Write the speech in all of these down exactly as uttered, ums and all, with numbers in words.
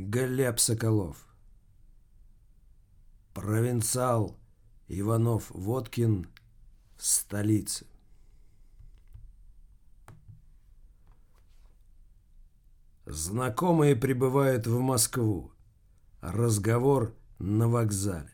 Глеб Соколов. Провинциал Иванов-Водкин в столице. Знакомые прибывают в Москву. Разговор на вокзале.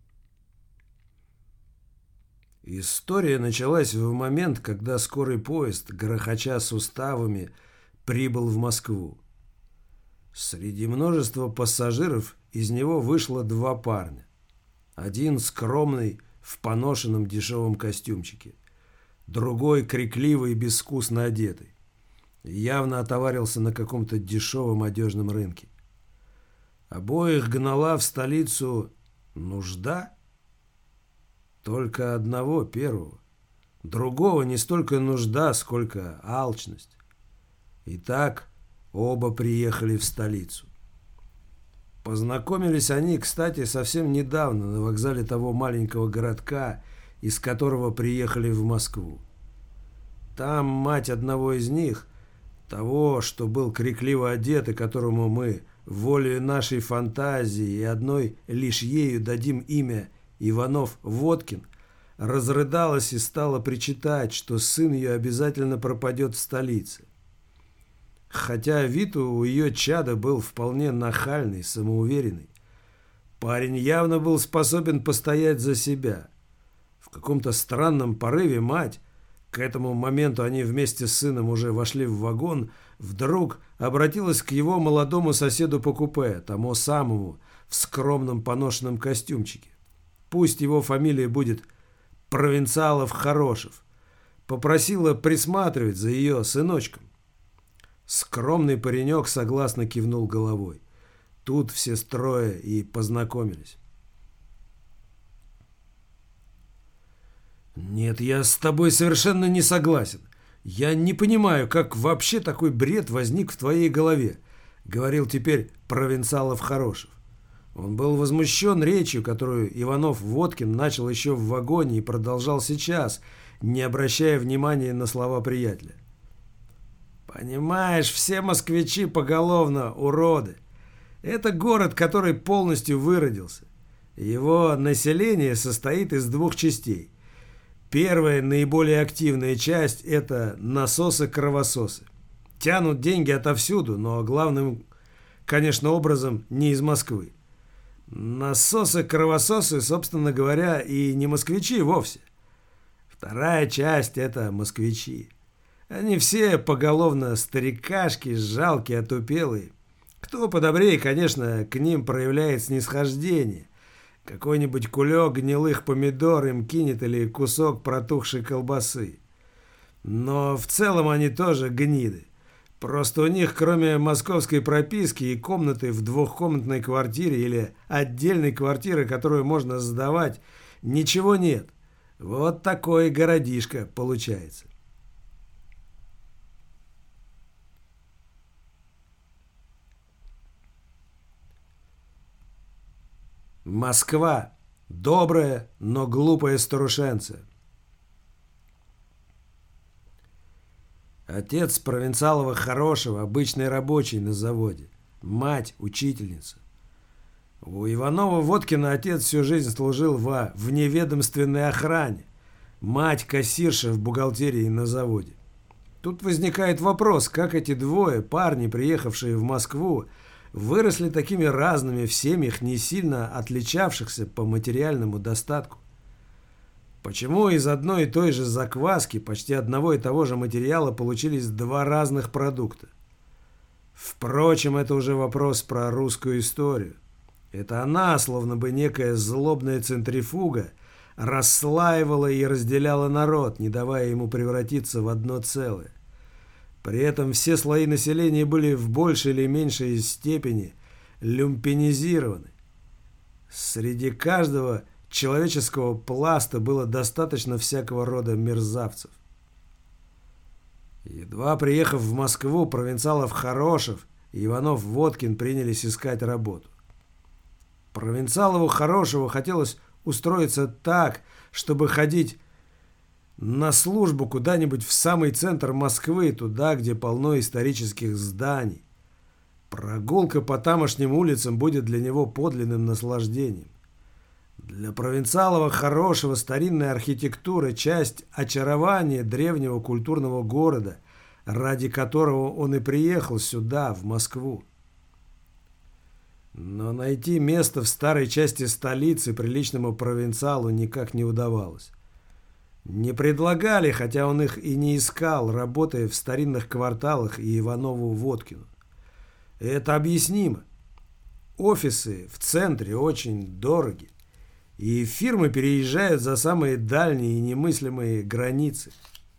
История началась в момент, когда скорый поезд, грохоча суставами, прибыл в Москву. Среди множества пассажиров из него вышло два парня. Один скромный, в поношенном дешевом костюмчике. Другой крикливый и безвкусно одетый. Явно отоварился на каком-то дешевом одежном рынке. Обоих гнала в столицу нужда? Только одного, первого. Другого не столько нужда, сколько алчность. Итак, оба приехали в столицу. Познакомились они, кстати, совсем недавно на вокзале того маленького городка, из которого приехали в Москву. Там мать одного из них, того, что был крикливо одет и которому мы волею нашей фантазии и одной лишь ею дадим имя Иванов-Водкин, разрыдалась и стала причитать, что сын ее обязательно пропадет в столице. Хотя вид у ее чада был вполне нахальный, самоуверенный. Парень явно был способен постоять за себя. В каком-то странном порыве мать, к этому моменту они вместе с сыном уже вошли в вагон, вдруг обратилась к его молодому соседу по купе, тому самому, в скромном поношенном костюмчике. Пусть его фамилия будет Провинциалов-Хорошев. Попросила присматривать за ее сыночком. Скромный паренек согласно кивнул головой. Тут все трое и познакомились. «Нет, я с тобой совершенно не согласен. Я не понимаю, как вообще такой бред возник в твоей голове», — говорил теперь Провинциалов-Хорошев. Он был возмущен речью, которую Иванов-Водкин начал еще в вагоне и продолжал сейчас, не обращая внимания на слова приятеля. «Понимаешь, все москвичи поголовно уроды. Это город, который полностью выродился. Его население состоит из двух частей. Первая, наиболее активная часть – это насосы-кровососы. Тянут деньги отовсюду, но главным, конечно, образом не из Москвы. Насосы-кровососы, собственно говоря, и не москвичи вовсе. Вторая часть – это москвичи. Они все поголовно старикашки, жалкие, отупелые. Кто подобрее, конечно, к ним проявляет снисхождение. Какой-нибудь кулек гнилых помидор им кинет или кусок протухшей колбасы. Но в целом они тоже гниды. Просто у них, кроме московской прописки и комнаты в двухкомнатной квартире или отдельной квартиры, которую можно сдавать, ничего нет. Вот такой городишко получается. Москва. Добрая, но глупая старушенция. Отец Провинциалова-Хорошего, обычный рабочий на заводе. Мать – учительница. У Иванова-Водкина отец всю жизнь служил во вневедомственной охране. Мать – кассирша в бухгалтерии на заводе. Тут возникает вопрос, как эти двое, парни, приехавшие в Москву, выросли такими разными в семьях, не сильно отличавшихся по материальному достатку. Почему из одной и той же закваски, почти одного и того же материала, получились два разных продукта? Впрочем, это уже вопрос про русскую историю. Это она, словно бы некая злобная центрифуга, расслаивала и разделяла народ, не давая ему превратиться в одно целое. При этом все слои населения были в большей или меньшей степени люмпинизированы. Среди каждого человеческого пласта было достаточно всякого рода мерзавцев. Едва приехав в Москву, Провинциалов-Хорошев и Иванов-Водкин принялись искать работу. Провинциалову-Хорошеву хотелось устроиться так, чтобы ходить на службу куда-нибудь в самый центр Москвы, туда, где полно исторических зданий. Прогулка по тамошним улицам будет для него подлинным наслаждением. Для провинциалова хорошего старинная архитектура – часть очарования древнего культурного города, ради которого он и приехал сюда, в Москву. Но найти место в старой части столицы приличному провинциалу никак не удавалось. Не предлагали, хотя он их и не искал, работая в старинных кварталах и Иванову-Водкину. И это объяснимо. Офисы в центре очень дороги, и фирмы переезжают за самые дальние и немыслимые границы.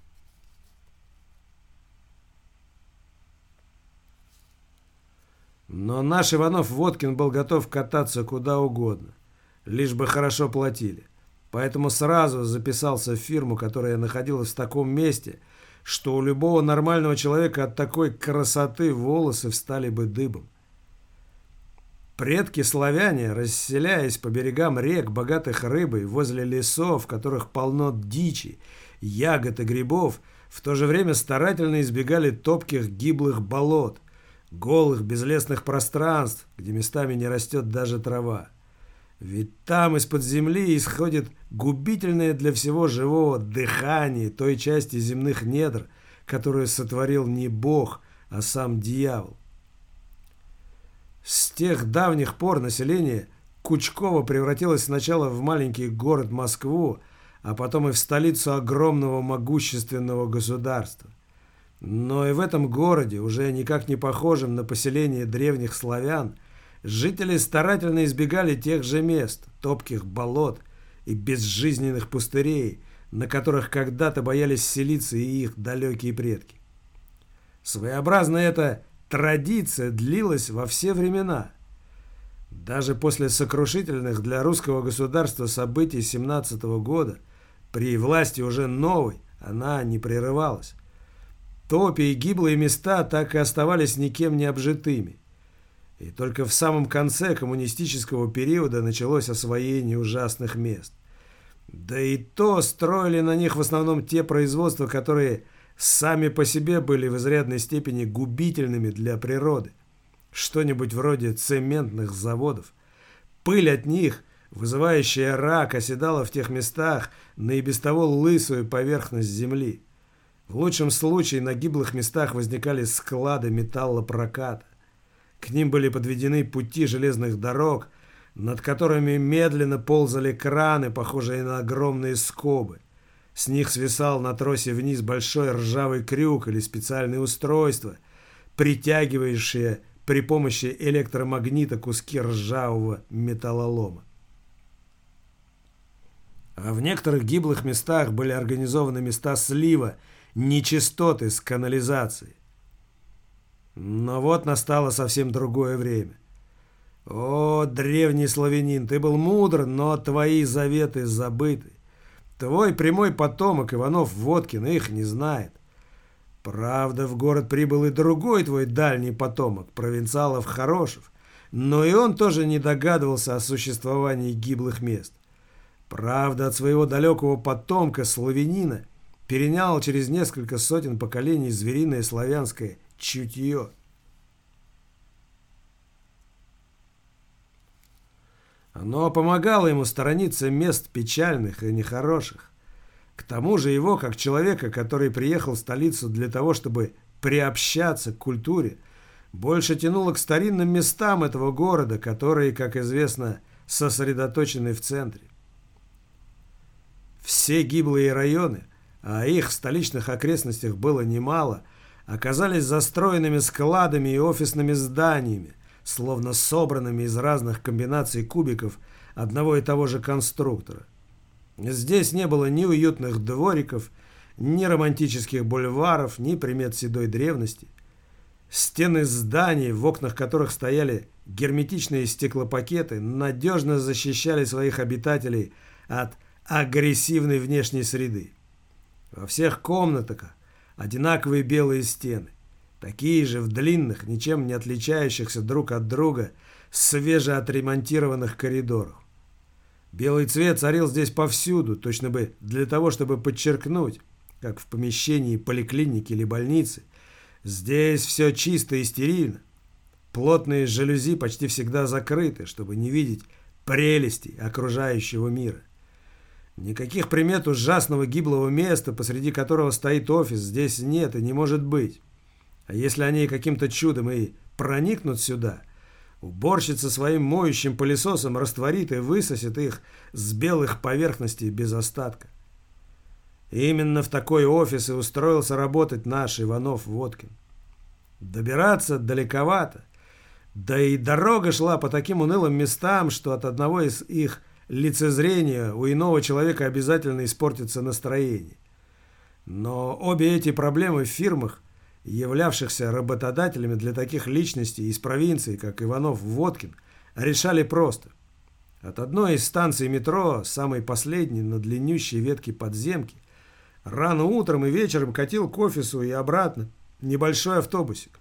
Но наш Иванов-Водкин был готов кататься куда угодно, лишь бы хорошо платили. Поэтому сразу записался в фирму, которая находилась в таком месте, что у любого нормального человека от такой красоты волосы встали бы дыбом. Предки-славяне, расселяясь по берегам рек, богатых рыбой, возле лесов, в которых полно дичи, ягод и грибов, в то же время старательно избегали топких гиблых болот, голых безлесных пространств, где местами не растет даже трава. Ведь там из-под земли исходит губительное для всего живого дыхание той части земных недр, которую сотворил не Бог, а сам дьявол. С тех давних пор население Кучково превратилось сначала в маленький город Москву, а потом и в столицу огромного могущественного государства. Но и в этом городе, уже никак не похожем на поселение древних славян, жители старательно избегали тех же мест, топких болот и безжизненных пустырей, на которых когда-то боялись селиться и их далекие предки. Своеобразная эта традиция длилась во все времена. Даже после сокрушительных для русского государства событий семнадцатого года, при власти уже новой, она не прерывалась. Топи и гиблые места так и оставались никем не обжитыми. И только в самом конце коммунистического периода началось освоение ужасных мест. Да и то строили на них в основном те производства, которые сами по себе были в изрядной степени губительными для природы. Что-нибудь вроде цементных заводов. Пыль от них, вызывающая рак, оседала в тех местах на и без того лысую поверхность земли. В лучшем случае на гиблых местах возникали склады металлопроката. К ним были подведены пути железных дорог, над которыми медленно ползали краны, похожие на огромные скобы. С них свисал на тросе вниз большой ржавый крюк или специальное устройство, притягивающее при помощи электромагнита куски ржавого металлолома. А в некоторых гиблых местах были организованы места слива нечистоты с канализацией. Но вот настало совсем другое время. О, древний славянин, ты был мудр, но твои заветы забыты. Твой прямой потомок Иванов-Водкин их не знает. Правда, в город прибыл и другой твой дальний потомок, провинциалов-Хорошев, но и он тоже не догадывался о существовании гиблых мест. Правда, от своего далекого потомка, славянина, перенял через несколько сотен поколений звериное славянское чутье. Оно помогало ему сторониться мест печальных и нехороших. К тому же его, как человека, который приехал в столицу для того, чтобы приобщаться к культуре, больше тянуло к старинным местам этого города, которые, как известно, сосредоточены в центре. Все гиблые районы, а их в столичных окрестностях было немало, оказались застроенными складами и офисными зданиями, словно собранными из разных комбинаций кубиков одного и того же конструктора. Здесь не было ни уютных двориков, ни романтических бульваров, ни примет седой древности. Стены зданий, в окнах которых стояли герметичные стеклопакеты, надежно защищали своих обитателей от агрессивной внешней среды. Во всех комнатах одинаковые белые стены, такие же в длинных, ничем не отличающихся друг от друга, свежеотремонтированных коридорах. Белый цвет царил здесь повсюду, точно бы для того, чтобы подчеркнуть, как в помещении поликлиники или больницы, здесь все чисто и стерильно. плотные жалюзи почти всегда закрыты, чтобы не видеть прелестей окружающего мира. Никаких примет ужасного гиблого места, посреди которого стоит офис, здесь нет и не может быть. А если они каким-то чудом и проникнут сюда, уборщица своим моющим пылесосом растворит и высосет их с белых поверхностей без остатка. Именно в такой офис и устроился работать наш Иванов-Водкин. Добираться далековато, да и дорога шла по таким унылым местам, что от одного из их лицезрения у иного человека обязательно испортится настроение. Но обе эти проблемы в фирмах, являвшихся работодателями для таких личностей из провинции, как Иванов-Водкин, решали просто. От одной из станций метро, самой последней на длиннющей ветке подземки, рано утром и вечером катил к офису и обратно небольшой автобусик.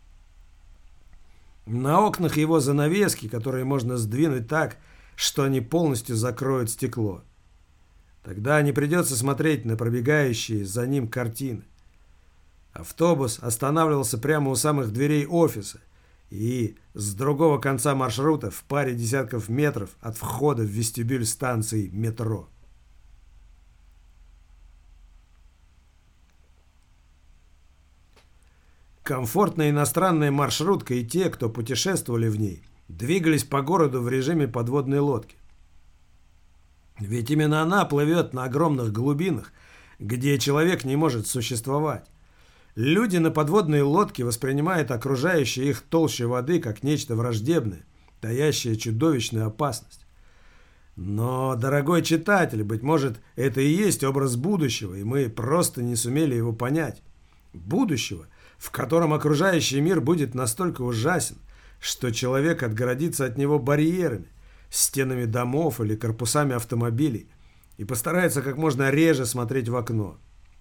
На окнах его занавески, которые можно сдвинуть так, что они полностью закроют стекло. Тогда не придется смотреть на пробегающие за ним картины. Автобус останавливался прямо у самых дверей офиса и с другого конца маршрута в паре десятков метров от входа в вестибюль станции метро. Комфортная иностранная маршрутка и те, кто путешествовали в ней, двигались по городу в режиме подводной лодки. Ведь именно она плывет на огромных глубинах, где человек не может существовать. Люди на подводной лодке воспринимают окружающее их толще воды как нечто враждебное, таящее чудовищную опасность. Но, дорогой читатель, быть может, это и есть образ будущего, и мы просто не сумели его понять. Будущего, в котором окружающий мир будет настолько ужасен, что человек отгородится от него барьерами, стенами домов или корпусами автомобилей и постарается как можно реже смотреть в окно.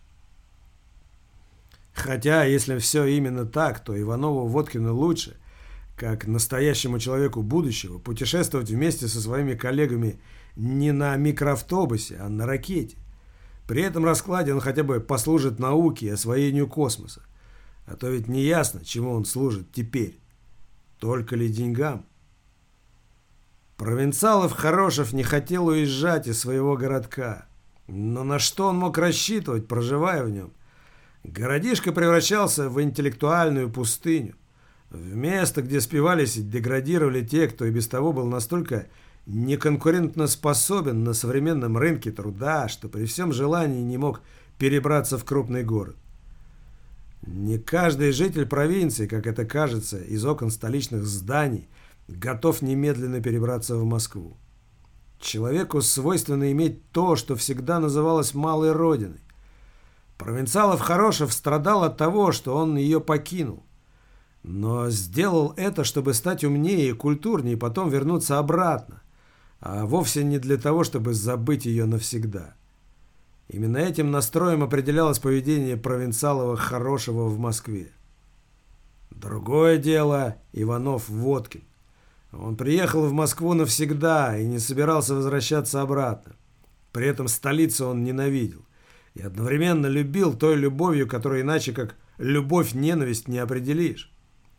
Хотя, если все именно так, то Иванову-Водкину лучше, как настоящему человеку будущего, путешествовать вместе со своими коллегами не на микроавтобусе, а на ракете. При этом раскладе он хотя бы послужит науке и освоению космоса. А то ведь не ясно, чему он служит теперь. Только ли деньгам? Провинциалов Хорошев не хотел уезжать из своего городка. Но на что он мог рассчитывать, проживая в нем? Городишко превращался в интеллектуальную пустыню. В место, где спивались и деградировали те, кто и без того был настолько неконкурентно способен на современном рынке труда, что при всем желании не мог перебраться в крупный город. Не каждый житель провинции, как это кажется, из окон столичных зданий, готов немедленно перебраться в Москву. Человеку свойственно иметь то, что всегда называлось малой родиной. Провинциалов Хорошев страдал от того, что он ее покинул. Но сделал это, чтобы стать умнее и культурнее, и потом вернуться обратно, а вовсе не для того, чтобы забыть ее навсегда. Именно этим настроем определялось поведение провинциалова Хорошего в Москве. Другое дело Иванов-Водкин. Он приехал в Москву навсегда и не собирался возвращаться обратно. При этом столицу он ненавидел и одновременно любил той любовью, которую иначе как любовь-ненависть не определишь.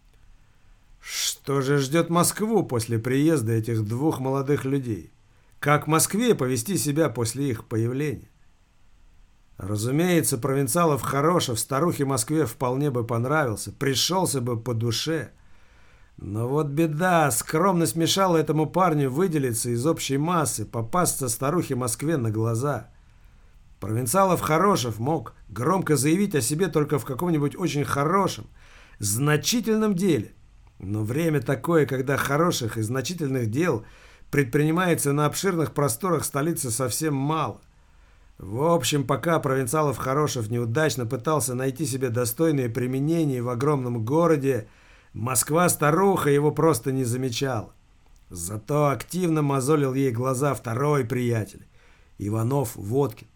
Что же ждет Москву после приезда этих двух молодых людей? Как Москве повести себя после их появления? Разумеется, провинциалов Хорошев старухе Москве вполне бы понравился, пришелся бы по душе. Но вот беда, скромность мешала этому парню выделиться из общей массы, попасться старухе Москве на глаза. Провинциалов Хорошев мог громко заявить о себе только в каком-нибудь очень хорошем, значительном деле. Но время такое, когда хороших и значительных дел предпринимается на обширных просторах столицы совсем мало. В общем, пока провинциалов Хорошев неудачно пытался найти себе достойное применение в огромном городе, Москва-старуха его просто не замечала. Зато активно мозолил ей глаза второй приятель, Иванов-Водкин.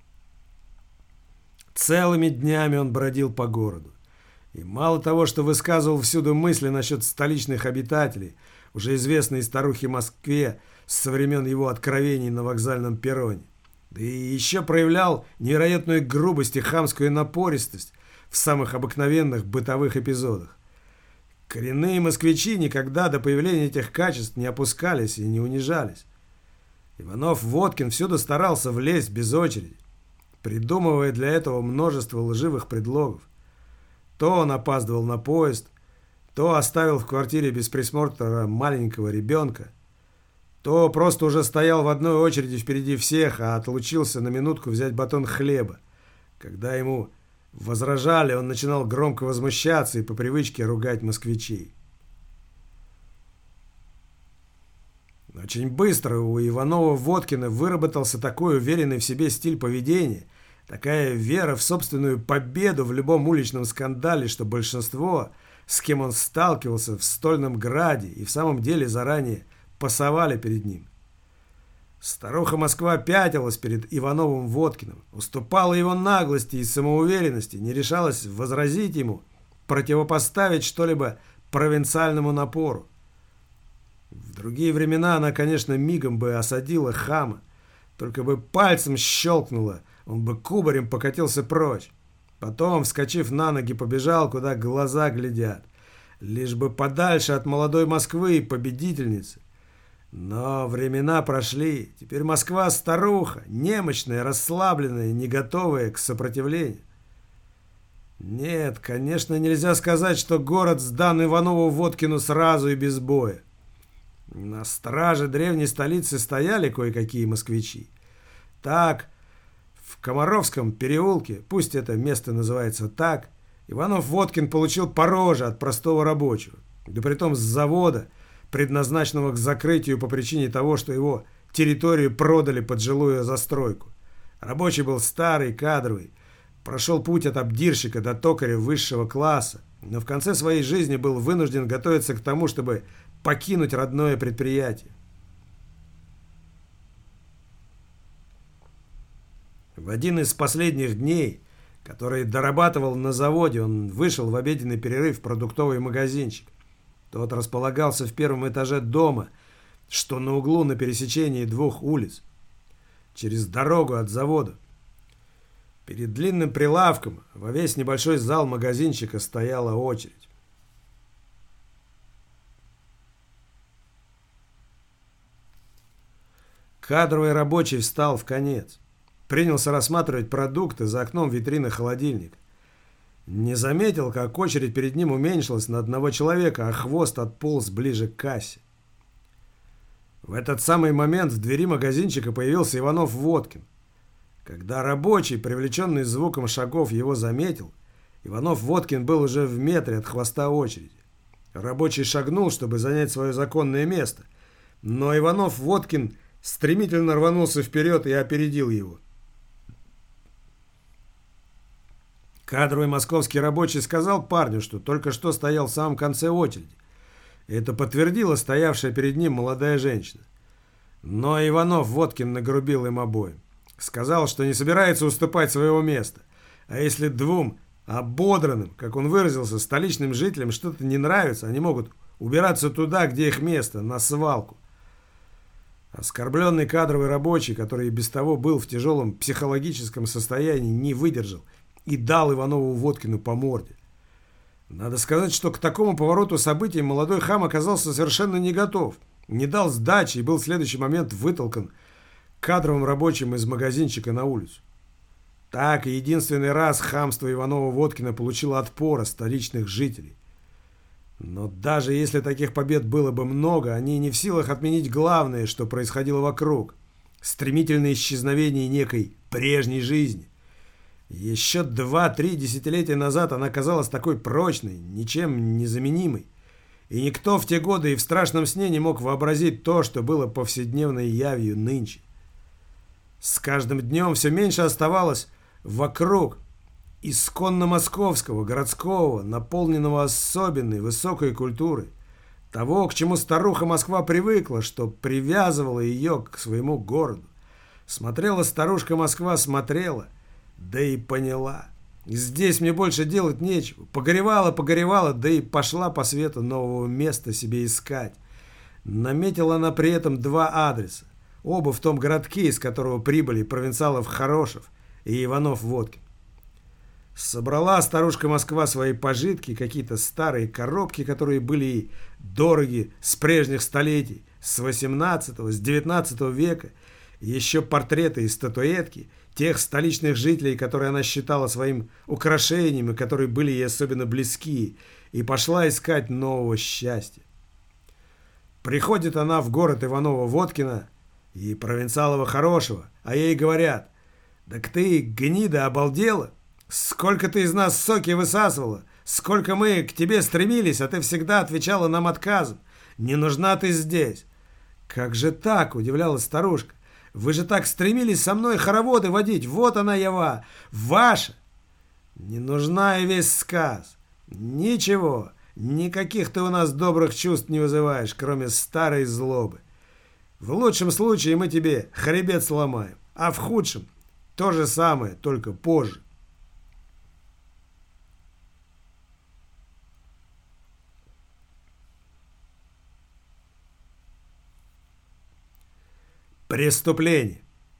Целыми днями он бродил по городу. И мало того, что высказывал всюду мысли насчет столичных обитателей, уже известной старухе Москве со времен его откровений на вокзальном перроне, да и еще проявлял невероятную грубость и хамскую напористость в самых обыкновенных бытовых эпизодах. Коренные москвичи никогда до появления этих качеств не опускались и не унижались. Иванов-Водкин всюду старался влезть без очереди, придумывая для этого множество лживых предлогов. То он опаздывал на поезд, то оставил в квартире без присмотра маленького ребенка, то просто уже стоял в одной очереди впереди всех, а отлучился на минутку взять батон хлеба. Когда ему возражали, он начинал громко возмущаться и по привычке ругать москвичей. Очень быстро у Иванова-Водкина выработался такой уверенный в себе стиль поведения, такая вера в собственную победу в любом уличном скандале, что большинство, с кем он сталкивался в Стольном Граде, и в самом деле заранее пасовали перед ним. Старуха Москва пятилась перед Ивановым-Водкиным, уступала его наглости и самоуверенности, не решалась возразить ему, противопоставить что-либо провинциальному напору. В другие времена она, конечно, мигом бы осадила хама, только бы пальцем щелкнула, он бы кубарем покатился прочь. Потом, вскочив на ноги, побежал, куда глаза глядят, лишь бы подальше от молодой Москвы и победительницы. Но времена прошли, теперь Москва старуха, немощная, расслабленная, не готовая к сопротивлению. Нет, конечно, нельзя сказать, что город сдан Иванову-Водкину сразу и без боя. На страже древней столицы стояли кое-какие москвичи. Так, в Комаровском переулке, пусть это место называется так, Иванов-Водкин получил по роже от простого рабочего, да притом с завода, предназначенного к закрытию по причине того, что его территорию продали под жилую застройку. Рабочий был старый, кадровый, прошел путь от обдирщика до токаря высшего класса, но в конце своей жизни был вынужден готовиться к тому, чтобы покинуть родное предприятие. В один из последних дней, который дорабатывал на заводе, он вышел в обеденный перерыв в продуктовый магазинчик. Тот располагался в первом этаже дома, что на углу на пересечении двух улиц, через дорогу от завода. Перед длинным прилавком во весь небольшой зал магазинчика стояла очередь. Кадровый рабочий встал в конец. Принялся рассматривать продукты за окном витрины холодильника. Не заметил, как очередь перед ним уменьшилась на одного человека, а хвост отполз ближе к кассе. В этот самый момент в двери магазинчика появился Иванов-Водкин. Когда рабочий, привлеченный звуком шагов, его заметил, Иванов-Водкин был уже в метре от хвоста очереди. Рабочий шагнул, чтобы занять свое законное место, но Иванов-Водкин стремительно рванулся вперед и опередил его. Кадровый московский рабочий сказал парню, что только что стоял в самом конце очереди. Это подтвердила стоявшая перед ним молодая женщина. Но Иванов-Водкин нагрубил им обоим. Сказал, что не собирается уступать своего места. А если двум ободранным, как он выразился, столичным жителям что-то не нравится, они могут убираться туда, где их место, на свалку. Оскорбленный кадровый рабочий, который и без того был в тяжелом психологическом состоянии, не выдержал и дал Иванову-Водкину по морде. Надо сказать, что к такому повороту событий молодой хам оказался совершенно не готов, не дал сдачи и был в следующий момент вытолкан кадровым рабочим из магазинчика на улицу. Так, единственный раз хамство Иванова-Водкина получило отпор от столичных жителей. Но даже если таких побед было бы много, они не в силах отменить главное, что происходило вокруг. Стремительное исчезновение некой прежней жизни. Еще два-три десятилетия назад она казалась такой прочной, ничем не заменимой. И никто в те годы и в страшном сне не мог вообразить то, что было повседневной явью нынче. С каждым днем все меньше оставалось вокруг исконно московского, городского, наполненного особенной высокой культурой. Того, к чему старуха Москва привыкла, что привязывало ее к своему городу. Смотрела старушка Москва, смотрела, да и поняла. Здесь мне больше делать нечего. Погоревала, погоревала, да и пошла по свету нового места себе искать. Наметила она при этом два адреса. Оба в том городке, из которого прибыли провинциалов Хорошев и Иванов-Водкин. Собрала старушка Москва свои пожитки, какие-то старые коробки, которые были ей дороги с прежних столетий, с восемнадцатого, с девятнадцатого века, еще портреты и статуэтки тех столичных жителей, которые она считала своим украшением и которые были ей особенно близки, и пошла искать нового счастья. Приходит она в город Иваново-Водкино и Провинциалова-Хорошего, а ей говорят: «Так ты, гнида, обалдела? Сколько ты из нас соки высасывала, сколько мы к тебе стремились, а ты всегда отвечала нам отказом. Не нужна ты здесь». «Как же так?» – удивлялась старушка. «Вы же так стремились со мной хороводы водить, вот она ява, ваша!» «Не нужна и весь сказ. Ничего, никаких ты у нас добрых чувств не вызываешь, кроме старой злобы. В лучшем случае мы тебе хребет сломаем, а в худшем то же самое, только позже». Преступление.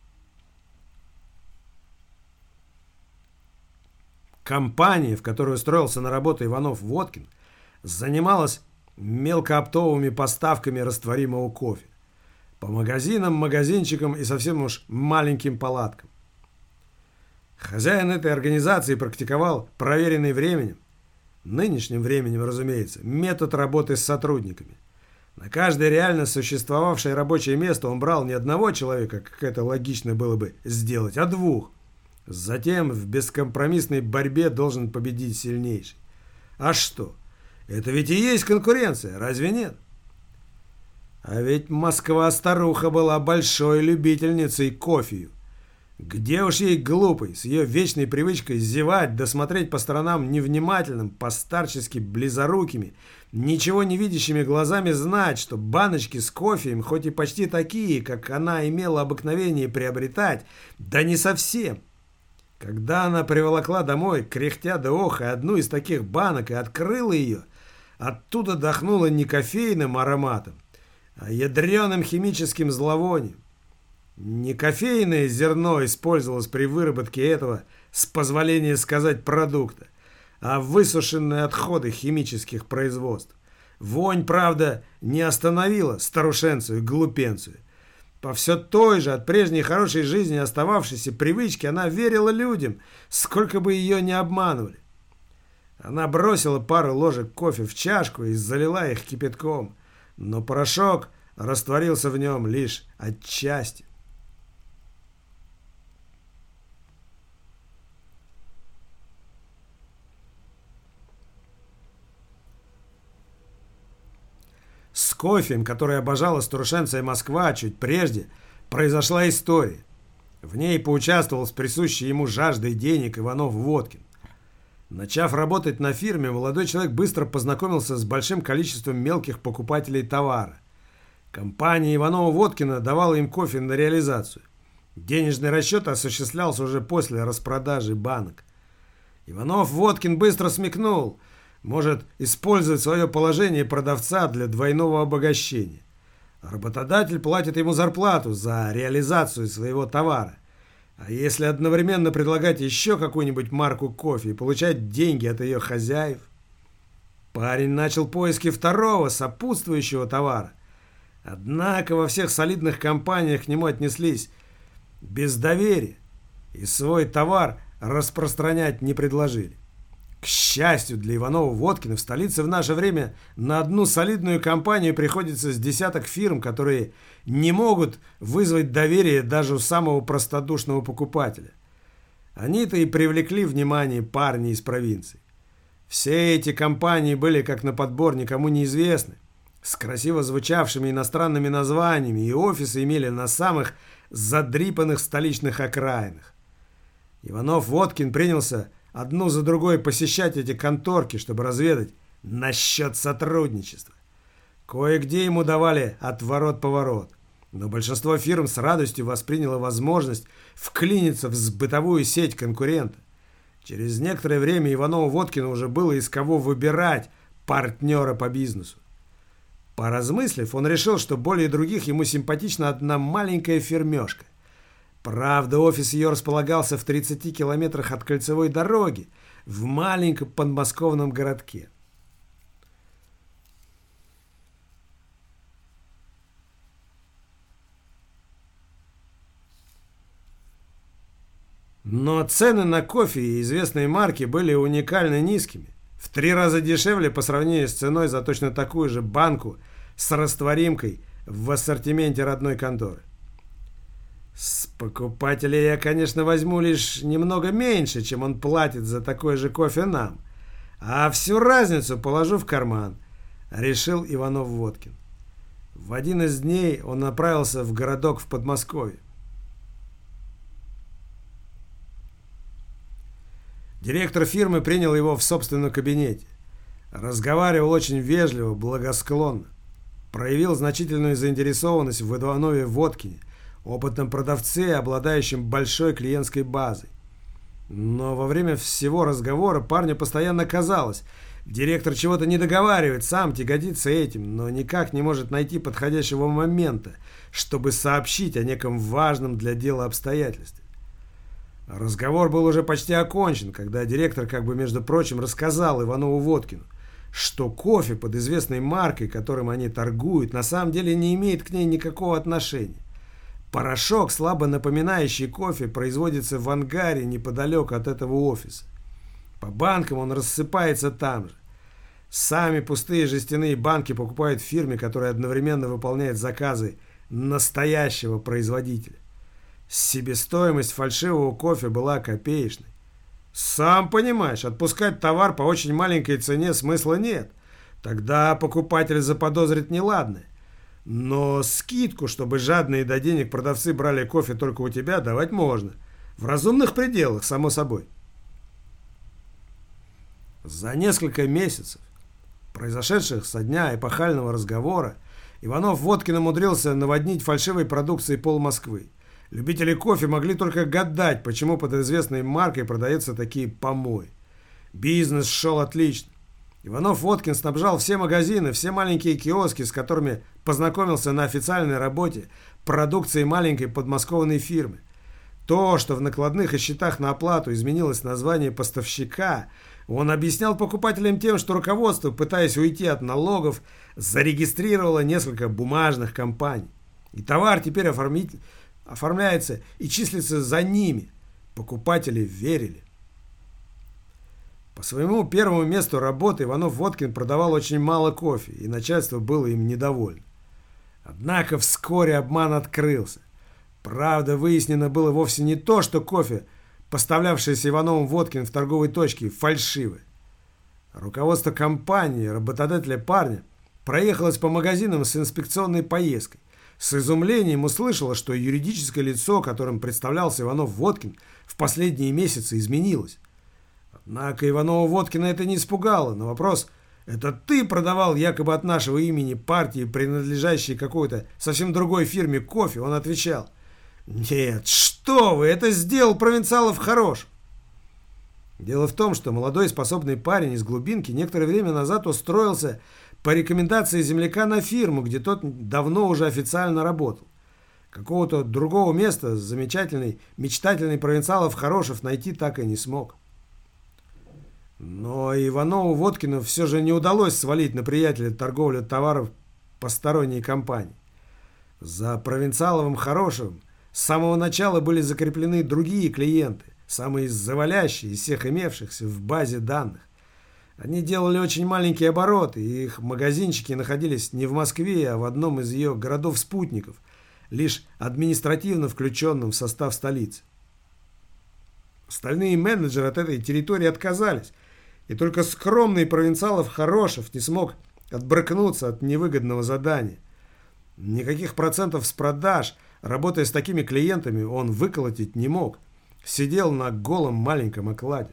Компания, в которую устроился на работу Иванов-Водкин, занималась мелкооптовыми поставками растворимого кофе по магазинам, магазинчикам и совсем уж маленьким палаткам. Хозяин этой организации практиковал проверенный временем, нынешним временем, разумеется, метод работы с сотрудниками. На каждое реально существовавшее рабочее место он брал не одного человека, как это логично было бы сделать, а двух. Затем в бескомпромиссной борьбе должен победить сильнейший. А что? Это ведь и есть конкуренция, разве нет? А ведь Москва-старуха была большой любительницей кофею. Где уж ей глупой, с ее вечной привычкой зевать, да смотреть по сторонам невнимательным, постарчески близорукими, ничего не видящими глазами знать, что баночки с кофеем, хоть и почти такие, как она имела обыкновение приобретать, да не совсем. Когда она приволокла домой, кряхтя да охая, одну из таких банок и открыла ее, оттуда дохнуло не кофейным ароматом, а ядреным химическим зловонием. Не кофейное зерно использовалось при выработке этого, с позволения сказать, продукта, а высушенные отходы химических производств. Вонь, правда, не остановила старушенцию и глупенцию. По все той же от прежней хорошей жизни остававшейся привычке она верила людям, сколько бы ее ни обманывали. Она бросила пару ложек кофе в чашку и залила их кипятком, но порошок растворился в нем лишь отчасти. С кофеем, который обожала старушенция Москва, чуть прежде произошла история. В ней поучаствовал с присущей ему жаждой денег Иванов-Водкин. Начав работать на фирме, молодой человек быстро познакомился с большим количеством мелких покупателей товара. Компания Иванова-Водкина давала им кофе на реализацию. Денежный расчет осуществлялся уже после распродажи банок. Иванов-Водкин быстро смекнул, может использовать свое положение продавца для двойного обогащения. Работодатель платит ему зарплату за реализацию своего товара. А если одновременно предлагать еще какую-нибудь марку кофе и получать деньги от ее хозяев? Парень начал поиски второго сопутствующего товара. Однако во всех солидных компаниях к нему отнеслись без доверия и свой товар распространять не предложили. К счастью для Иванова-Водкина, в столице в наше время на одну солидную компанию приходится с десяток фирм, которые не могут вызвать доверие даже у самого простодушного покупателя. Они-то и привлекли внимание парней из провинции. Все эти компании были как на подбор никому неизвестны, с красиво звучавшими иностранными названиями, и офисы имели на самых задрипанных столичных окраинах. Иванов-Водкин принялся одну за другой посещать эти конторки, чтобы разведать насчет сотрудничества. Кое-где ему давали отворот-поворот, но большинство фирм с радостью восприняло возможность вклиниться в бытовую сеть конкурента. Через некоторое время Иванову-Водкину уже было из кого выбирать партнера по бизнесу. Поразмыслив, он решил, что более других ему симпатична одна маленькая фирмешка. Правда, офис ее располагался в тридцати километрах от кольцевой дороги, в маленьком подмосковном городке. Но цены на кофе и известные марки были уникально низкими. В три раза дешевле по сравнению с ценой за точно такую же банку с растворимкой в ассортименте родной конторы. С покупателя я, конечно, возьму лишь немного меньше, чем он платит за такой же кофе нам. А всю разницу положу в карман, решил Иванов-Водкин. В один из дней он направился в городок в Подмосковье. Директор фирмы принял его в собственном кабинете. Разговаривал очень вежливо, благосклонно. Проявил значительную заинтересованность в Иванове-Водкине, опытном продавце, обладающем большой клиентской базой. Но во время всего разговора парню постоянно казалось, директор чего-то не договаривает, сам тяготится этим, но никак не может найти подходящего момента, чтобы сообщить о неком важном для дела обстоятельстве. Разговор был уже почти окончен, когда директор, как бы между прочим, рассказал Иванову-Водкину, что кофе под известной маркой, которым они торгуют, на самом деле не имеет к ней никакого отношения. Порошок, слабо напоминающий кофе, производится в ангаре неподалеку от этого офиса. По банкам он рассыпается там же. Сами пустые жестяные банки покупают в фирме, которая одновременно выполняет заказы настоящего производителя. Себестоимость фальшивого кофе была копеечной. Сам понимаешь, отпускать товар по очень маленькой цене смысла нет. Тогда покупатель заподозрит неладное. Но скидку, чтобы жадные до денег продавцы брали кофе только у тебя, давать можно. В разумных пределах, само собой. За несколько месяцев, произошедших со дня эпохального разговора, Иванов-Водкин умудрился наводнить фальшивой продукцией пол Москвы. Любители кофе могли только гадать, почему под известной маркой продаются такие помои. Бизнес шел отлично. Иванов-Водкин снабжал все магазины, все маленькие киоски, с которыми познакомился на официальной работе, продукцией маленькой подмосковной фирмы. То, что в накладных и счетах на оплату изменилось название поставщика, он объяснял покупателям тем, что руководство, пытаясь уйти от налогов, зарегистрировало несколько бумажных компаний. И товар теперь оформить... оформляется и числится за ними. Покупатели верили. По своему первому месту работы Иванов-Водкин продавал очень мало кофе, и начальство было им недовольно. Однако вскоре обман открылся. Правда, выяснено было вовсе не то, что кофе, поставлявшееся Ивановым-Водкин в торговой точке, фальшивое. Руководство компании, работодателя парня, проехалось по магазинам с инспекционной поездкой. С изумлением услышала, что юридическое лицо, которым представлялся Иванов-Водкин, в последние месяцы изменилось. Однако Иванова-Водкина это не испугало. На вопрос «Это ты продавал якобы от нашего имени партии, принадлежащей какой-то совсем другой фирме, кофе?» он отвечал: «Нет, что вы, это сделал Провинциалов хорош». Дело в том, что молодой способный парень из глубинки некоторое время назад устроился по рекомендации земляка на фирму, где тот давно уже официально работал. Какого-то другого места замечательный, мечтательный Провинциалов Хорошев найти так и не смог. Но Иванову-Водкину все же не удалось свалить на приятеля торговлю товаров посторонней компании. За Провинциаловым Хорошевым с самого начала были закреплены другие клиенты, самые завалящие из всех имевшихся в базе данных. Они делали очень маленькие обороты, и их магазинчики находились не в Москве, а в одном из ее городов-спутников, лишь административно включенном в состав столицы. Остальные менеджеры от этой территории отказались, и только скромный Провинциалов Хорошев не смог отбрыкнуться от невыгодного задания. Никаких процентов с продаж, работая с такими клиентами, он выколотить не мог. Сидел на голом маленьком окладе.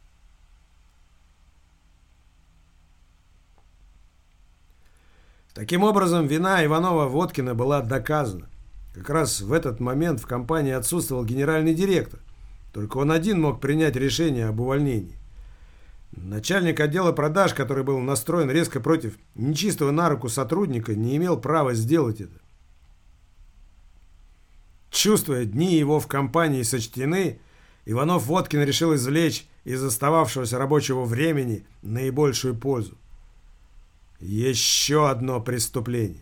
Таким образом, вина Иванова-Водкина была доказана. Как раз в этот момент в компании отсутствовал генеральный директор. Только он один мог принять решение об увольнении. Начальник отдела продаж, который был настроен резко против нечистого на руку сотрудника, не имел права сделать это. Чувствуя, дни его в компании сочтены, Иванов-Водкин решил извлечь из остававшегося рабочего времени наибольшую пользу. Еще одно преступление.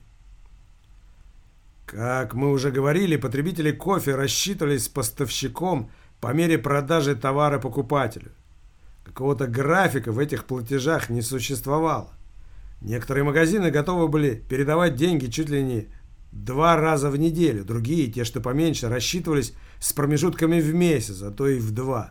Как мы уже говорили, потребители кофе рассчитывались с поставщиком по мере продажи товара покупателю. Какого-то графика в этих платежах не существовало. Некоторые магазины готовы были передавать деньги чуть ли не два раза в неделю, другие, те, что поменьше, рассчитывались с промежутками в месяц, а то и в два.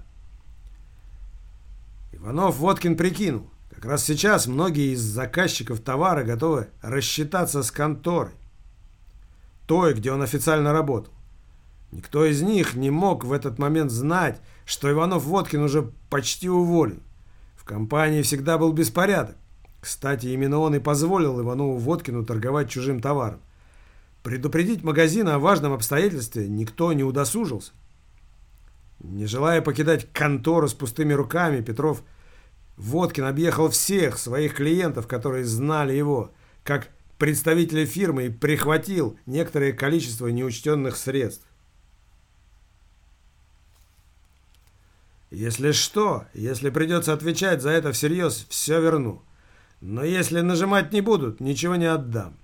Иванов-Водкин прикинул, как раз сейчас многие из заказчиков товара готовы рассчитаться с конторой, той, где он официально работал. Никто из них не мог в этот момент знать, что Иванов-Водкин уже почти уволен. В компании всегда был беспорядок. Кстати, именно он и позволил Иванову-Водкину торговать чужим товаром. Предупредить магазин о важном обстоятельстве никто не удосужился. Не желая покидать контору с пустыми руками, Петров-Водкин объехал всех своих клиентов, которые знали его, как представителя фирмы, и прихватил некоторое количество неучтенных средств. Если что, если придется отвечать за это всерьез, все верну. Но если нажимать не будут, ничего не отдам.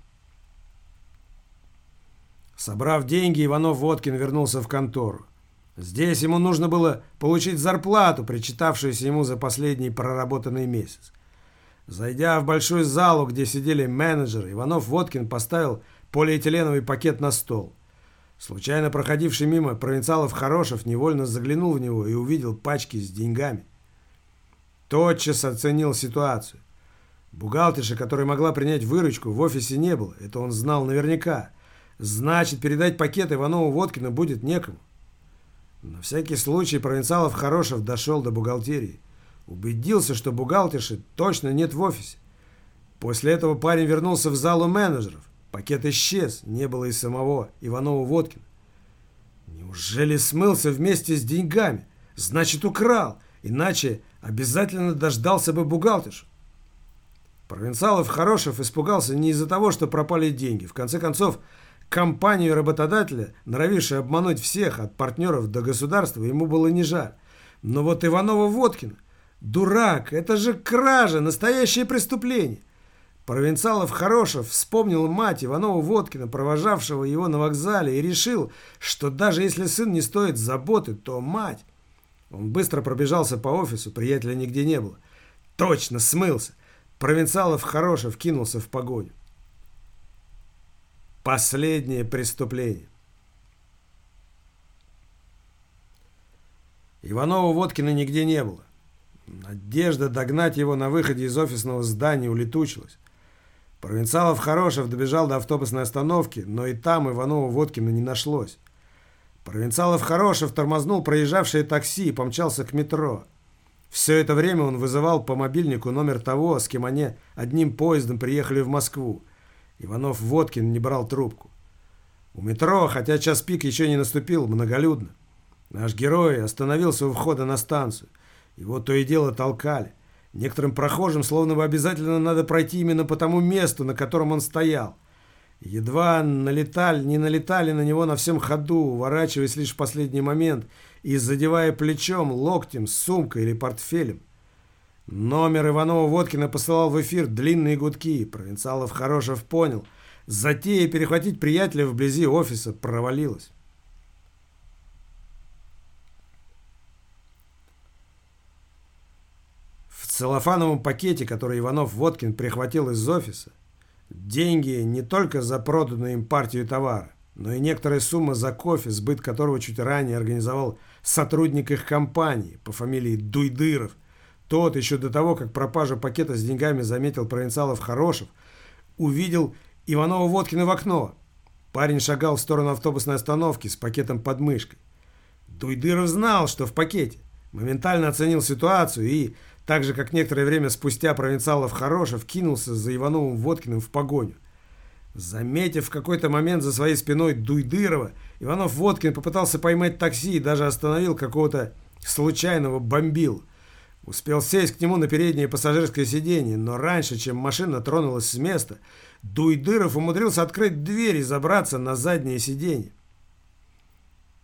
Собрав деньги, Иванов-Водкин вернулся в контору. Здесь ему нужно было получить зарплату, причитавшуюся ему за последний проработанный месяц. Зайдя в большую залу, где сидели менеджеры, Иванов-Водкин поставил полиэтиленовый пакет на стол. Случайно проходивший мимо провинциалов Хорошев невольно заглянул в него и увидел пачки с деньгами. Тотчас оценил ситуацию. Бухгалтерши, которая могла принять выручку, в офисе не было. Это он знал наверняка. Значит, передать пакет Иванову-Водкину будет некому. На всякий случай провинциалов Хорошев дошел до бухгалтерии. Убедился, что бухгалтерши точно нет в офисе. После этого парень вернулся в залу менеджеров. Пакет исчез, не было и самого Иванова-Водкина. Неужели смылся вместе с деньгами? Значит, украл, иначе обязательно дождался бы бухгалтершу. Провинциалов Хорошев испугался не из-за того, что пропали деньги. В конце концов, компанию работодателя, норовившую обмануть всех, от партнеров до государства, ему было не жаль. Но вот Иванова-Водкина, дурак, это же кража, настоящее преступление. Провинциалов Хорошев вспомнил мать Иванова-Водкина, провожавшего его на вокзале, и решил, что даже если сын не стоит заботы, то мать. Он быстро пробежался по офису, приятеля нигде не было. Точно, смылся. Провинциалов Хорошев кинулся в погоню. Последнее преступление. Иванова-Водкина нигде не было. Надежда догнать его на выходе из офисного здания улетучилась. Провинциалов Хорошев добежал до автобусной остановки, но и там Иванова-Водкина не нашлось. Провинциалов Хорошев тормознул проезжавшее такси и помчался к метро. Все это время он вызывал по мобильнику номер того, с кем они одним поездом приехали в Москву. Иванов-Водкин не брал трубку. У метро, хотя час пик еще не наступил, многолюдно. Наш герой остановился у входа на станцию. Его то и дело толкали. Некоторым прохожим словно бы обязательно надо пройти именно по тому месту, на котором он стоял. Едва налетали, не налетали на него на всем ходу, уворачиваясь лишь в последний момент и задевая плечом, локтем, сумкой или портфелем. Номер Иванова-Водкина посылал в эфир длинные гудки. Провинциалов Хорошев понял. Затея перехватить приятеля вблизи офиса провалилась. В целлофановом пакете, который Иванов-Водкин прихватил из офиса, деньги не только за проданную им партию товара, но и некоторая сумма за кофе, сбыт которого чуть ранее организовал сотрудник их компании по фамилии Дуйдыров. Тот, еще до того, как пропажу пакета с деньгами заметил провинциалов Хорошев, увидел Иванова-Водкина в окно. Парень шагал в сторону автобусной остановки с пакетом под мышкой. Дуйдыров знал, что в пакете. Моментально оценил ситуацию и, так же, как некоторое время спустя провинциалов Хорошев, кинулся за Ивановым-Водкиным в погоню. Заметив в какой-то момент за своей спиной Дуйдырова, Иванов-Водкин попытался поймать такси и даже остановил какого-то случайного бомбилу. Успел сесть к нему на переднее пассажирское сиденье, но раньше, чем машина тронулась с места, Дуйдыров умудрился открыть дверь и забраться на заднее сиденье.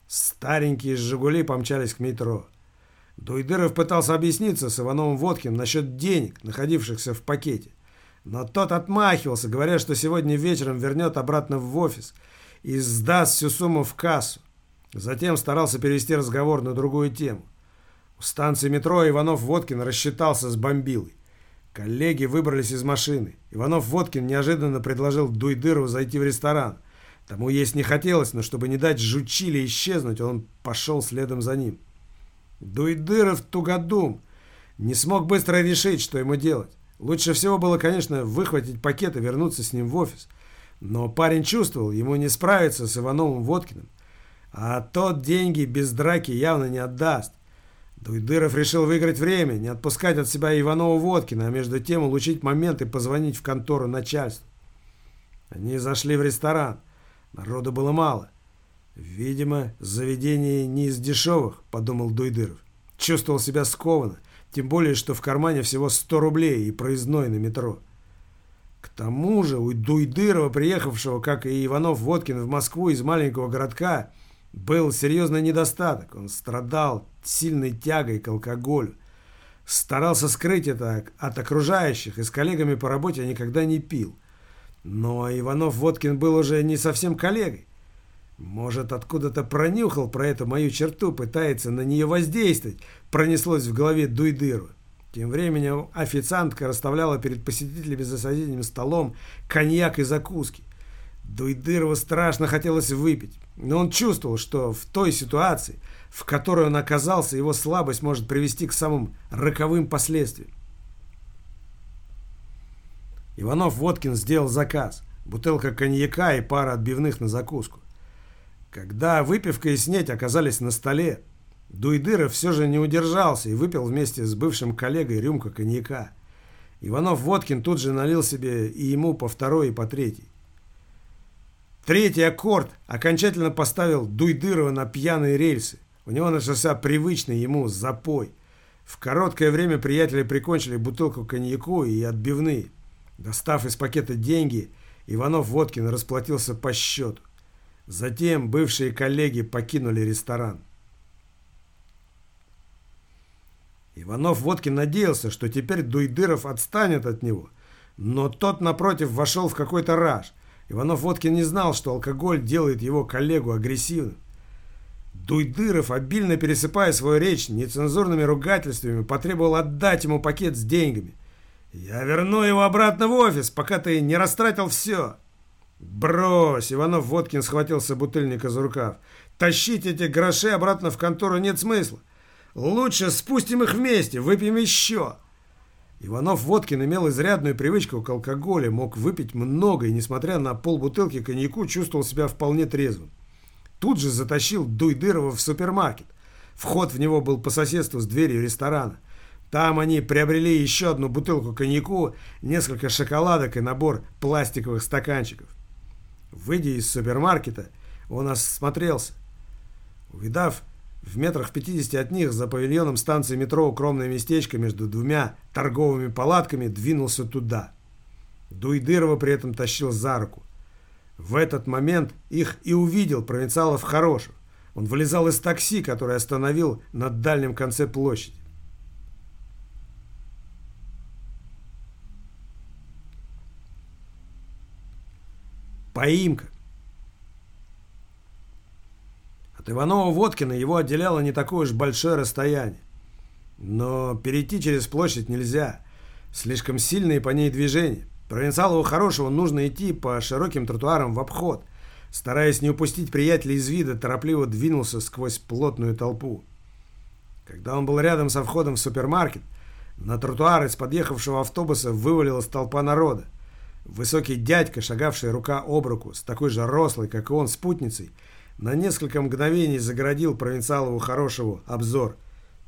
Старенькие «Жигули» помчались к метро. Дуйдыров пытался объясниться с Ивановым-Водкиным насчет денег, находившихся в пакете. Но тот отмахивался, говоря, что сегодня вечером вернет обратно в офис и сдаст всю сумму в кассу. Затем старался перевести разговор на другую тему. У станции метро Иванов-Водкин рассчитался с бомбилой. Коллеги выбрались из машины. Иванов-Водкин неожиданно предложил Дуйдырову зайти в ресторан. Тому есть не хотелось, но чтобы не дать жучиле исчезнуть, он пошел следом за ним. Дуйдыров тугодум. Не смог быстро решить, что ему делать. Лучше всего было, конечно, выхватить пакет и вернуться с ним в офис. Но парень чувствовал, ему не справиться с Ивановым-Водкиным. А тот деньги без драки явно не отдаст. Дуйдыров решил выиграть время, не отпускать от себя Иванова-Водкина, а между тем улучшить момент и позвонить в контору начальству. Они зашли в ресторан. Народу было мало. «Видимо, заведение не из дешевых», — подумал Дуйдыров. Чувствовал себя скованно, тем более, что в кармане всего сто рублей и проездной на метро. К тому же у Дуйдырова, приехавшего, как и Иванов-Водкин, в Москву из маленького городка, был серьезный недостаток. Он страдал сильной тягой к алкоголю. Старался скрыть это от окружающих и с коллегами по работе никогда не пил. Но Иванов-Водкин был уже не совсем коллегой. Может, откуда-то пронюхал про эту мою черту, пытается на нее воздействовать, пронеслось в голове Дуйдырова. Тем временем официантка расставляла перед посетителями за соседним столом коньяк и закуски. Дуйдырову страшно хотелось выпить, но он чувствовал, что в той ситуации, в которой он оказался, его слабость может привести к самым роковым последствиям. Иванов-Водкин сделал заказ. Бутылка коньяка и пара отбивных на закуску. Когда выпивка и снеть оказались на столе, Дуйдыров все же не удержался и выпил вместе с бывшим коллегой рюмку коньяка. Иванов-Водкин тут же налил себе и ему по второй и по третьей. Третий аккорд окончательно поставил Дуйдырова на пьяные рельсы. У него начался привычный ему запой. В короткое время приятели прикончили бутылку коньяку и отбивные. Достав из пакета деньги, Иванов-Водкин расплатился по счету. Затем бывшие коллеги покинули ресторан. Иванов-Водкин надеялся, что теперь Дуйдыров отстанет от него, но тот, напротив, вошел в какой-то раж. Иванов-Водкин не знал, что алкоголь делает его коллегу агрессивным. Дуйдыров, обильно пересыпая свою речь нецензурными ругательствами, потребовал отдать ему пакет с деньгами. «Я верну его обратно в офис, пока ты не растратил все». «Брось!» — Иванов-Водкин схватил собутыльника за рукав. «Тащить эти гроши обратно в контору нет смысла. Лучше спустим их вместе, выпьем еще». Иванов-Водкин имел изрядную привычку к алкоголю, мог выпить много и, несмотря на полбутылки коньяку, чувствовал себя вполне трезвым. Тут же затащил Дуйдырова в супермаркет. Вход в него был по соседству с дверью ресторана. Там они приобрели еще одну бутылку коньяку, несколько шоколадок и набор пластиковых стаканчиков. Выйдя из супермаркета, он осмотрелся. Увидав в метрах пятидесяти от них за павильоном станции метро укромное местечко между двумя торговыми палатками, двинулся туда. Дуйдырова при этом тащил за руку. В этот момент их и увидел провинциалов Хорошев. Он вылезал из такси, которое остановил на дальнем конце площади. Поимка. От Иванова-Водкина его отделяло не такое уж большое расстояние. Но перейти через площадь нельзя. Слишком сильные по ней движения. Провинциалу Хорошего нужно идти по широким тротуарам в обход. Стараясь не упустить приятеля из вида, торопливо двинулся сквозь плотную толпу. Когда он был рядом со входом в супермаркет, на тротуар из подъехавшего автобуса вывалилась толпа народа. Высокий дядька, шагавший рука об руку, с такой же рослой, как и он, спутницей, на несколько мгновений загородил провинциалу Хорошеву обзор.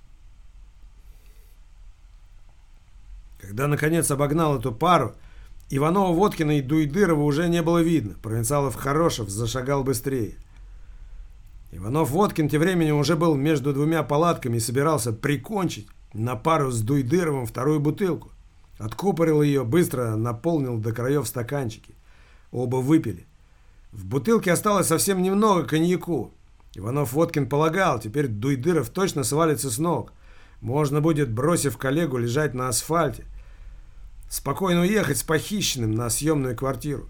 Когда, наконец, обогнал эту пару, Иванова-Водкина и Дуйдырова уже не было видно. Провинциалов Хорошев зашагал быстрее. Иванов-Водкин тем временем уже был между двумя палатками и собирался прикончить на пару с Дуйдыровым вторую бутылку. Откупорил ее, быстро наполнил до краев стаканчики. Оба выпили. В бутылке осталось совсем немного коньяку. Иванов-Водкин полагал, теперь Дуйдыров точно свалится с ног. Можно будет, бросив коллегу, лежать на асфальте, спокойно уехать с похищенным на съемную квартиру.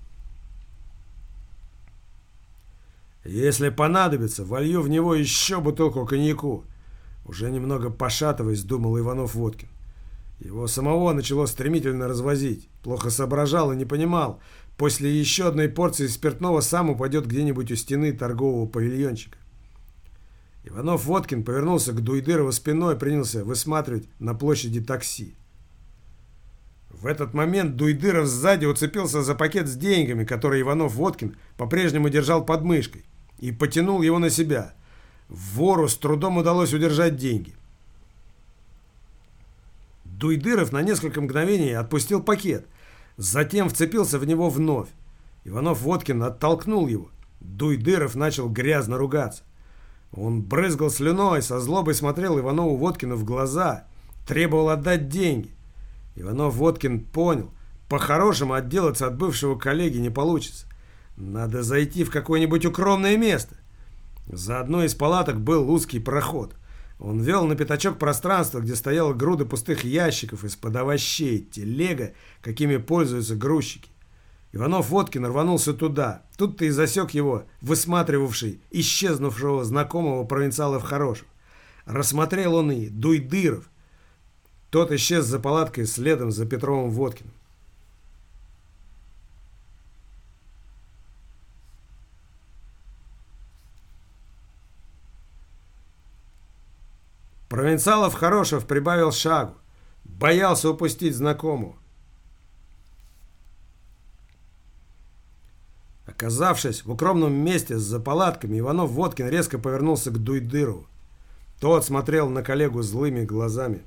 Если понадобится, волью в него еще бутылку коньяку. Уже немного пошатываясь, думал Иванов-Водкин. Его самого начало стремительно развозить. Плохо соображал и не понимал. После еще одной порции спиртного сам упадет где-нибудь у стены торгового павильончика. Иванов-Водкин повернулся к Дуйдырову спиной и принялся высматривать на площади такси. В этот момент Дуйдыров сзади уцепился за пакет с деньгами, который Иванов-Водкин по-прежнему держал под мышкой, и потянул его на себя. Вору с трудом удалось удержать деньги. Дуйдыров на несколько мгновений отпустил пакет, затем вцепился в него вновь. Иванов-Водкин оттолкнул его. Дуйдыров начал грязно ругаться. Он брызгал слюной, со злобой смотрел Иванову-Водкину в глаза, требовал отдать деньги. Иванов-Водкин понял, по-хорошему отделаться от бывшего коллеги не получится. Надо зайти в какое-нибудь укромное место. За одной из палаток был узкий проход. Он вел на пятачок пространства, где стояла груда пустых ящиков из-под овощей, телега, какими пользуются грузчики. Иванов-Водкин рванулся туда. Тут-то и засек его, высматривавший исчезнувшего знакомого провинциалов хорошего. Рассмотрел он и Дуйдыров. Тот исчез за палаткой следом за Петровым-Водкиным. Провинциалов Хорошев прибавил шагу. Боялся упустить знакомого. Оказавшись в укромном месте за палатками, Иванов-Водкин резко повернулся к Дуйдырову. Тот смотрел на коллегу злыми глазами.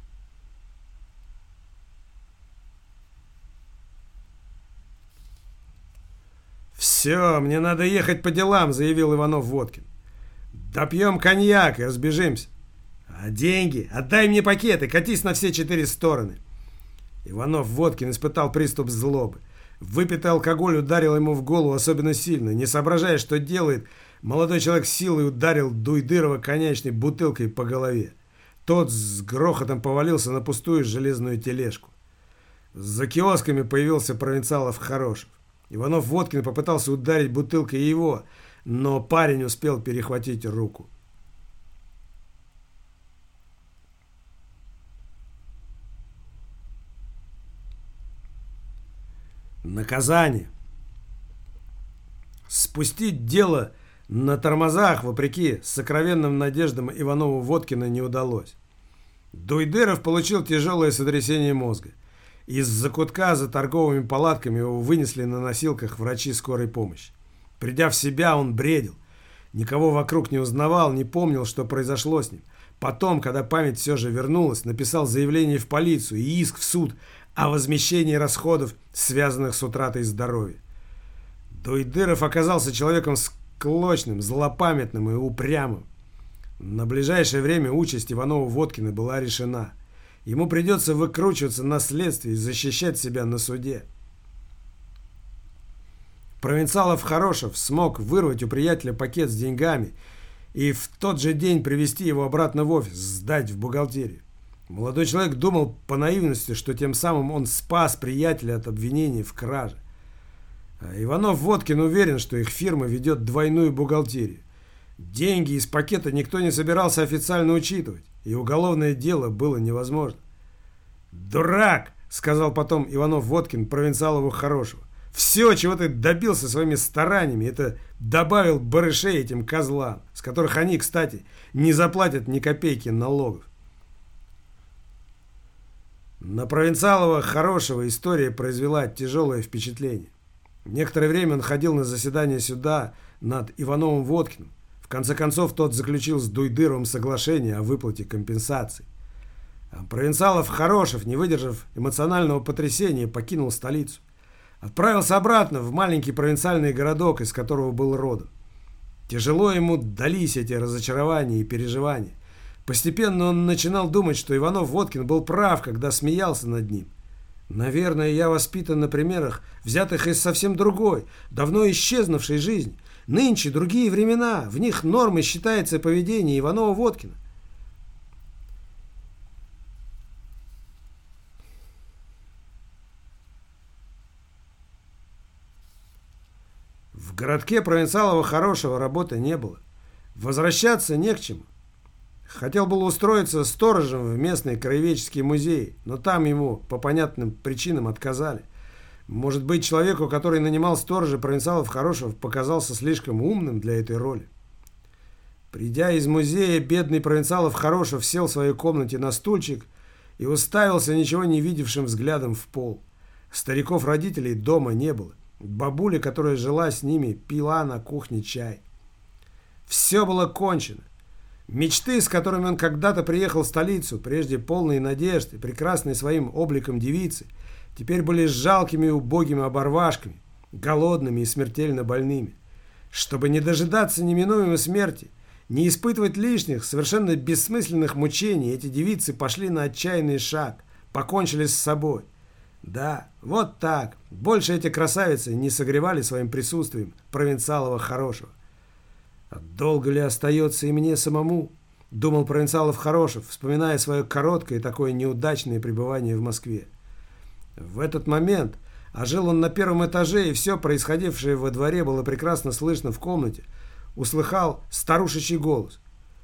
«Все, мне надо ехать по делам», — заявил Иванов-Водкин. «Допьем коньяк и разбежимся. А деньги? Отдай мне пакет и катись на все четыре стороны». Иванов-Водкин испытал приступ злобы. Выпитый алкоголь ударил ему в голову особенно сильно. Не соображая, что делает, молодой человек силой ударил Дуйдырова коньячной бутылкой по голове. Тот с грохотом повалился на пустую железную тележку. За киосками появился провинциалов Хорошев. Иванов-Водкин попытался ударить бутылкой его, но парень успел перехватить руку. Наказание. Спустить дело на тормозах, вопреки сокровенным надеждам Иванову-Водкина, не удалось. Дуйдыров получил тяжелое сотрясение мозга. Из закутка за торговыми палатками его вынесли на носилках врачи скорой помощи. Придя в себя, он бредил. Никого вокруг не узнавал, не помнил, что произошло с ним. Потом, когда память все же вернулась, написал заявление в полицию и иск в суд о возмещении расходов, связанных с утратой здоровья. Дуйдыров оказался человеком склочным, злопамятным и упрямым. На ближайшее время участь Иванова-Водкина была решена. Ему придется выкручиваться на следствии и защищать себя на суде. Провинциалов Хорошев смог вырвать у приятеля пакет с деньгами и в тот же день привезти его обратно в офис, сдать в бухгалтерию. Молодой человек думал по наивности, что тем самым он спас приятеля от обвинений в краже. А Иванов-Водкин уверен, что их фирма ведет двойную бухгалтерию. Деньги из пакета никто не собирался официально учитывать, и уголовное дело было невозможно. «Дурак!» — сказал потом Иванов-Водкин провинциалову Хорошего. «Все, чего ты добился своими стараниями, это добавил барышей этим козлам, с которых они, кстати, не заплатят ни копейки налогов». На провинциалова Хорошего история произвела тяжелое впечатление. Некоторое время он ходил на заседание суда над Ивановым-Водкиным. В конце концов, тот заключил с Дуйдыровым соглашение о выплате компенсаций. А провинциалов Хорошев, не выдержав эмоционального потрясения, покинул столицу. Отправился обратно в маленький провинциальный городок, из которого был родом. Тяжело ему дались эти разочарования и переживания. Постепенно он начинал думать, что Иванов-Водкин был прав, когда смеялся над ним. Наверное, я воспитан на примерах, взятых из совсем другой, давно исчезнувшей жизни. Нынче другие времена, в них нормой считается поведение Иванова-Водкина. В городке Провинциалова-Хорошего работы не было. Возвращаться не к чему. Хотел было устроиться сторожем в местный краеведческий музей, но там ему по понятным причинам отказали. Может быть, человеку, который нанимал сторожа Провинциалов-Хорошего, показался слишком умным для этой роли. Придя из музея, бедный Провинциалов-Хорошев сел в своей комнате на стульчик и уставился ничего не видевшим взглядом в пол. Стариков-родителей дома не было. Бабуля, которая жила с ними, пила на кухне чай. Все было кончено. Мечты, с которыми он когда-то приехал в столицу, прежде полные надежды, прекрасные своим обликом девицы, теперь были жалкими и убогими оборвашками, голодными и смертельно больными. Чтобы не дожидаться неминуемой смерти, не испытывать лишних, совершенно бессмысленных мучений, эти девицы пошли на отчаянный шаг, покончили с собой. Да, вот так. Больше эти красавицы не согревали своим присутствием Провинциалова-Хорошего. «А долго ли остается и мне самому?» — думал Провинциалов-Хорошев, вспоминая свое короткое и такое неудачное пребывание в Москве. В этот момент, а жил он на первом этаже, и все происходившее во дворе было прекрасно слышно в комнате, услыхал старушечий голос.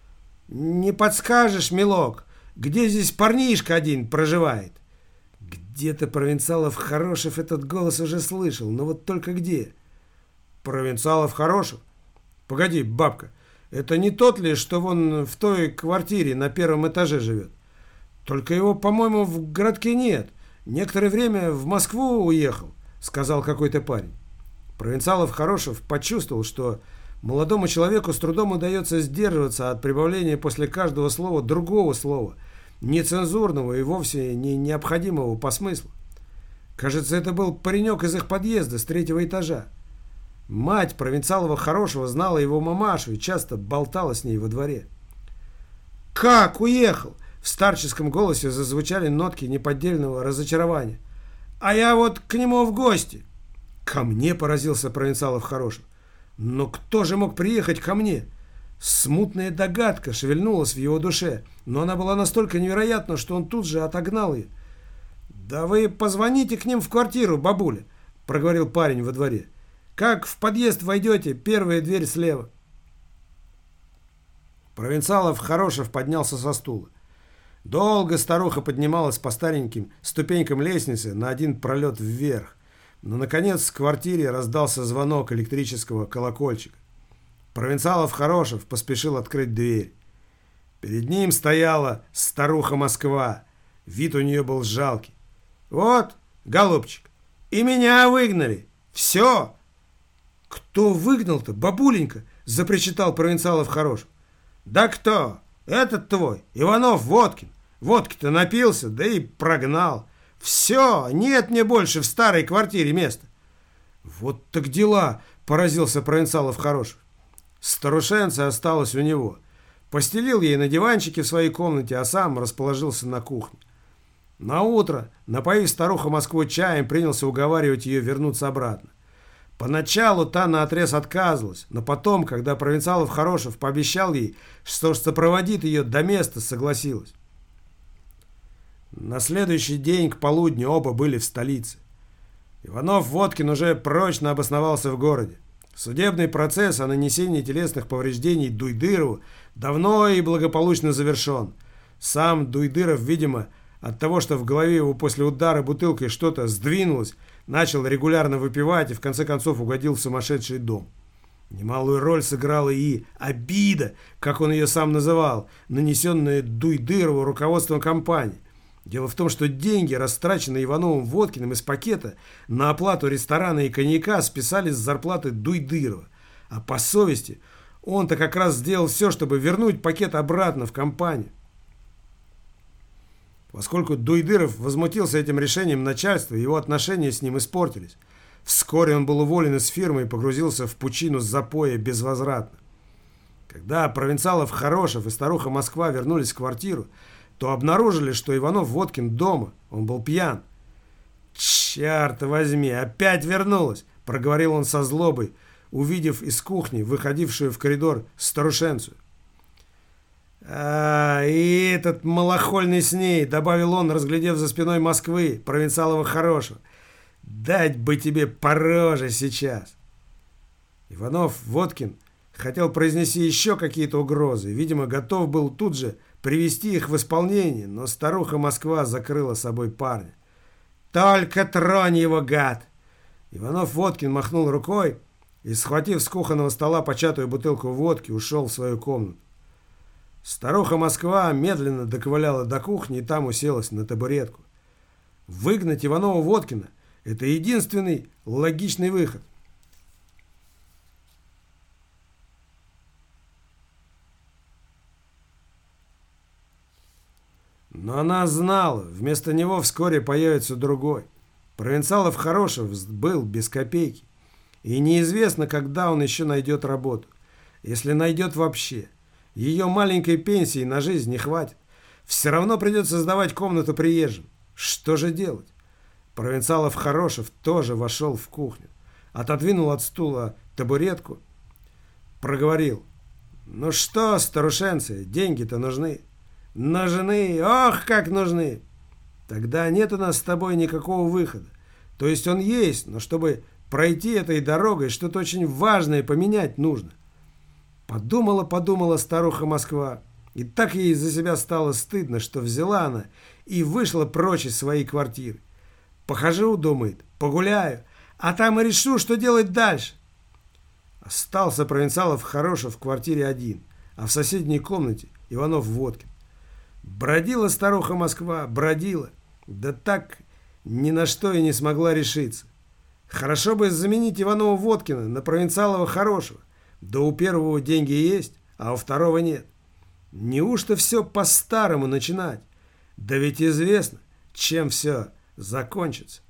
«Не подскажешь, милок, где здесь парнишка один проживает?» Где-то Провинциалов-Хорошев этот голос уже слышал, но вот только где? «Провинциалов-Хорошев? Погоди, бабка, это не тот ли, что вон в той квартире на первом этаже живет? Только его, по-моему, в городке нет. Некоторое время в Москву уехал», — сказал какой-то парень. Провинциалов-Хорошев почувствовал, что молодому человеку с трудом удается сдерживаться от прибавления после каждого слова другого слова, нецензурного и вовсе не необходимого по смыслу. Кажется, это был паренек из их подъезда с третьего этажа. Мать Провинциалова-Хорошего знала его мамашу и часто болтала с ней во дворе. «Как уехал?» В старческом голосе зазвучали нотки неподдельного разочарования. «А я вот к нему в гости». «Ко мне?» — поразился Провинциалов-Хорошев. «Но кто же мог приехать ко мне?» Смутная догадка шевельнулась в его душе, но она была настолько невероятна, что он тут же отогнал ее. «Да вы позвоните к ним в квартиру, бабуля», — проговорил парень во дворе. «Как в подъезд войдете, первая дверь слева». Провинциалов-Хорошев поднялся со стула. Долго старуха поднималась по стареньким ступенькам лестницы на один пролет вверх, но, наконец, в квартире раздался звонок электрического колокольчика. Провинциалов-Хорошев поспешил открыть дверь. Перед ним стояла старуха Москва. Вид у нее был жалкий. «Вот, голубчик, и меня выгнали. Все!» «Кто выгнал-то, бабуленька?» — запричитал Провинциалов-Хорошев. «Да кто? Этот твой, Иванов-Водкин. Водки-то напился, да и прогнал. Все, нет мне больше в старой квартире места». «Вот так дела!» — поразился Провинциалов-Хорошев. Старушенция осталась у него. Постелил ей на диванчике в своей комнате, а сам расположился на кухне. Наутро, напоив старуху Москву чаем, принялся уговаривать ее вернуться обратно. Поначалу та наотрез отказывалась, но потом, когда Провинциалов-Хорошев пообещал ей, что сопроводит ее до места, согласилась. На следующий день к полудню оба были в столице. Иванов-Водкин уже прочно обосновался в городе. Судебный процесс о нанесении телесных повреждений Дуйдырову давно и благополучно завершен. Сам Дуйдыров, видимо, от того, что в голове его после удара бутылкой что-то сдвинулось, начал регулярно выпивать и в конце концов угодил в сумасшедший дом. Немалую роль сыграла и обида, как он ее сам называл, нанесенная Дуйдырову руководством компании. Дело в том, что деньги, растраченные Ивановым-Водкиным из пакета на оплату ресторана и коньяка, списались с зарплаты Дуйдырова. А по совести он-то как раз сделал все, чтобы вернуть пакет обратно в компанию. Поскольку Дуйдыров возмутился этим решением начальства, его отношения с ним испортились. Вскоре он был уволен из фирмы и погрузился в пучину запоя безвозвратно. Когда Провинциалов-Хорошев и старуха Москва вернулись в квартиру, то обнаружили, что Иванов-Водкин дома. Он был пьян. «Черт возьми, опять вернулась!» — проговорил он со злобой, увидев из кухни выходившую в коридор старушенцию. «А, и этот малохольный с ней», — добавил он, разглядев за спиной Москвы, провинциалова хорошего. «Дать бы тебе по роже сейчас!» Иванов-Водкин хотел произнести еще какие-то угрозы, видимо, готов был тут же привести их в исполнение, но старуха Москва закрыла собой парня. «Только тронь его, гад!» Иванов-Водкин махнул рукой и, схватив с кухонного стола початую бутылку водки, ушел в свою комнату. Старуха Москва медленно доковыляла до кухни и там уселась на табуретку. Выгнать Иванова-Водкина – это единственный логичный выход. Но она знала, вместо него вскоре появится другой. Провинциалов Хорошев был без копейки. И неизвестно, когда он еще найдет работу. Если найдет вообще. Ее маленькой пенсии на жизнь не хватит. Все равно придется сдавать комнату приезжим. Что же делать? Провинциалов Хорошев тоже вошел в кухню. Отодвинул от стула табуретку. Проговорил. «Ну что, старушенцы, деньги-то нужны?» «Нужны! Ох, как нужны!» «Тогда нет у нас с тобой никакого выхода. То есть он есть, но чтобы пройти этой дорогой, что-то очень важное поменять нужно». Подумала-подумала старуха Москва. И так ей за себя стало стыдно, что взяла она и вышла прочь из своей квартиры. «Похожу, — думает, — погуляю, а там и решу, что делать дальше». Остался Провинциалов Хорошев в квартире один, а в соседней комнате Иванов-Водкин. Бродила старуха Москва, бродила, да так ни на что и не смогла решиться. Хорошо бы заменить Иванова-Водкина на Провинциалова Хорошего. Да у первого деньги есть, а у второго нет. Неужто все по-старому начинать? Да ведь известно, чем все закончится.